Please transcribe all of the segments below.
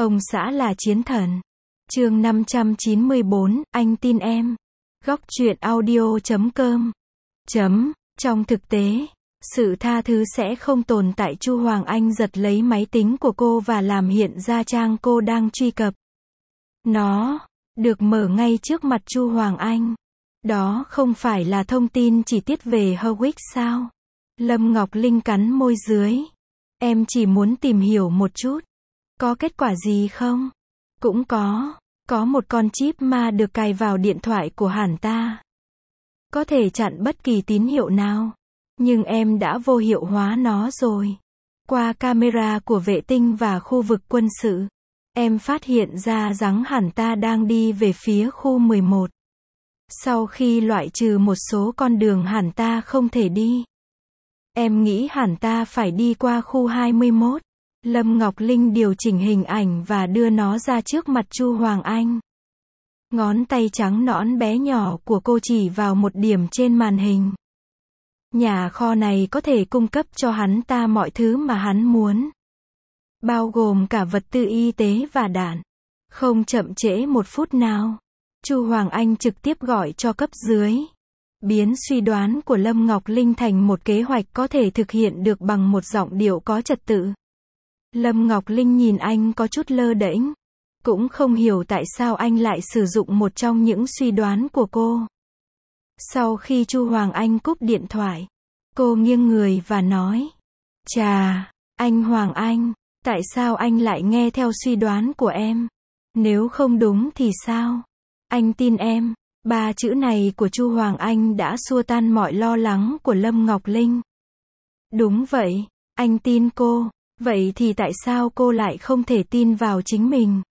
Ông xã là chiến thần. Chương 594, anh tin em. Góc truyện audio.com. Trong thực tế, sự tha thứ sẽ không tồn tại. Chu Hoàng Anh giật lấy máy tính của cô và làm hiện ra trang cô đang truy cập. Nó được mở ngay trước mặt Chu Hoàng Anh. Đó không phải là thông tin chi tiết về Howard sao? Lâm Ngọc Linh cắn môi dưới. Em chỉ muốn tìm hiểu một chút. Có kết quả gì không? Cũng có một con chip ma được cài vào điện thoại của hắn ta. Có thể chặn bất kỳ tín hiệu nào. Nhưng em đã vô hiệu hóa nó rồi. Qua camera của vệ tinh và khu vực quân sự, em phát hiện ra rằng hắn ta đang đi về phía khu 11. Sau khi loại trừ một số con đường hắn ta không thể đi, em nghĩ hắn ta phải đi qua khu 21. Lâm Ngọc Linh điều chỉnh hình ảnh và đưa nó ra trước mặt Chu Hoàng Anh. Ngón tay trắng nõn bé nhỏ của cô chỉ vào một điểm trên màn hình. Nhà kho này có thể cung cấp cho hắn ta mọi thứ mà hắn muốn, bao gồm cả vật tư y tế và đạn. Không chậm trễ một phút nào, Chu Hoàng Anh trực tiếp gọi cho cấp dưới, biến suy đoán của Lâm Ngọc Linh thành một kế hoạch có thể thực hiện được bằng một giọng điệu có trật tự. Lâm Ngọc Linh nhìn anh có chút lơ đễnh, cũng không hiểu tại sao anh lại sử dụng một trong những suy đoán của cô. Sau khi Chu Hoàng Anh cúp điện thoại, cô nghiêng người và nói: "Chà, anh Hoàng Anh, tại sao anh lại nghe theo suy đoán của em? Nếu không đúng thì sao? Anh tin em." Ba chữ này của Chu Hoàng Anh đã xua tan mọi lo lắng của Lâm Ngọc Linh. Đúng vậy, anh tin cô. Vậy thì tại sao cô lại không thể tin vào chính mình?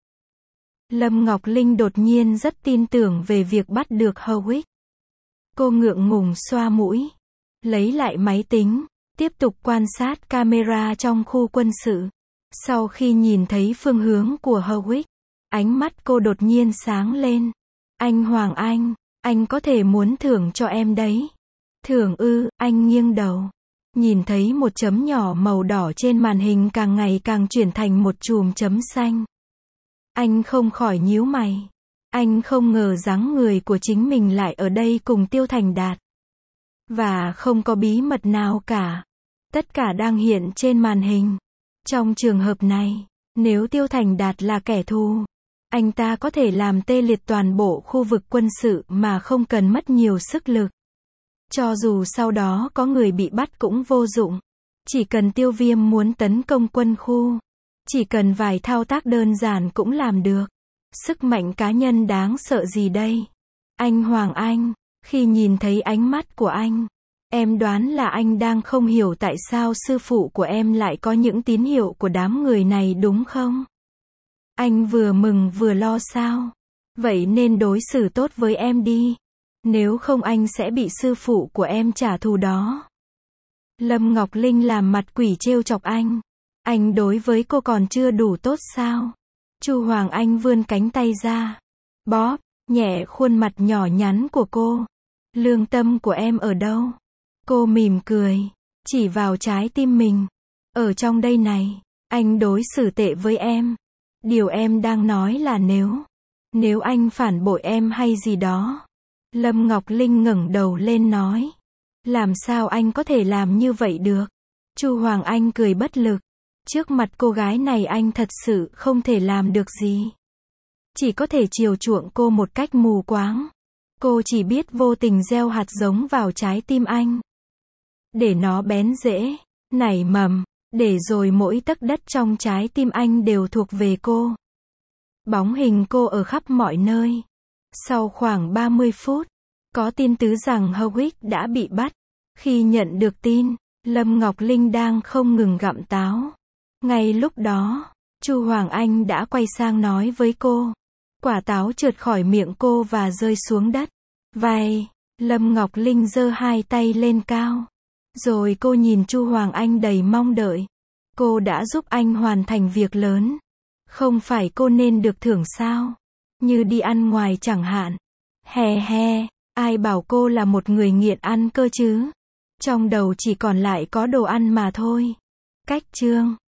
Lâm Ngọc Linh đột nhiên rất tin tưởng về việc bắt được Howard. Cô ngượng ngùng xoa mũi, lấy lại máy tính, tiếp tục quan sát camera trong khu quân sự. Sau khi nhìn thấy phương hướng của Howard, ánh mắt cô đột nhiên sáng lên. Anh Hoàng anh có thể muốn thưởng cho em đấy. Thưởng ư? Anh nghiêng đầu, nhìn thấy một chấm nhỏ màu đỏ trên màn hình càng ngày càng chuyển thành một chùm chấm xanh. Anh không khỏi nhíu mày. Anh không ngờ dáng người của chính mình lại ở đây cùng Tiêu Thành Đạt. Và không có bí mật nào cả. Tất cả đang hiện trên màn hình. Trong trường hợp này, nếu Tiêu Thành Đạt là kẻ thù, anh ta có thể làm tê liệt toàn bộ khu vực quân sự mà không cần mất nhiều sức lực. Cho dù sau đó có người bị bắt cũng vô dụng. Chỉ cần Tiêu Viêm muốn tấn công quân khu, chỉ cần vài thao tác đơn giản cũng làm được. Sức mạnh cá nhân đáng sợ gì đây? Anh Hoàng Anh, khi nhìn thấy ánh mắt của anh, em đoán là anh đang không hiểu tại sao sư phụ của em lại có những tín hiệu của đám người này đúng không? Anh vừa mừng vừa lo sao? Vậy nên đối xử tốt với em đi. Nếu không anh sẽ bị sư phụ của em trả thù đó. Lâm Ngọc Linh làm mặt quỷ trêu chọc anh. Anh đối với cô còn chưa đủ tốt sao? Chu Hoàng Anh vươn cánh tay ra, bóp nhẹ khuôn mặt nhỏ nhắn của cô. Lương tâm của em ở đâu? Cô mỉm cười, chỉ vào trái tim mình. Ở trong đây này, anh đối xử tệ với em. Điều em đang nói là nếu anh phản bội em hay gì đó. Lâm Ngọc Linh ngẩng đầu lên nói. Làm sao anh có thể làm như vậy được? Chu Hoàng Anh cười bất lực. Trước mặt cô gái này anh thật sự không thể làm được gì. Chỉ có thể chiều chuộng cô một cách mù quáng. Cô chỉ biết vô tình gieo hạt giống vào trái tim anh, để nó bén rễ, nảy mầm, để rồi mỗi tấc đất trong trái tim anh đều thuộc về cô. Bóng hình cô ở khắp mọi nơi. Sau khoảng 30 phút, có tin tứ rằng Howard đã bị bắt. Khi nhận được tin, Lâm Ngọc Linh đang không ngừng gặm táo. Ngay lúc đó, Chu Hoàng Anh đã quay sang nói với cô. Quả táo trượt khỏi miệng cô và rơi xuống đất. Vậy, Lâm Ngọc Linh giơ hai tay lên cao. Rồi cô nhìn Chu Hoàng Anh đầy mong đợi. Cô đã giúp anh hoàn thành việc lớn. Không phải cô nên được thưởng sao? Như đi ăn ngoài chẳng hạn. He, ai bảo cô là một người nghiện ăn cơ chứ? Trong đầu chỉ còn lại có đồ ăn mà thôi. Cách chương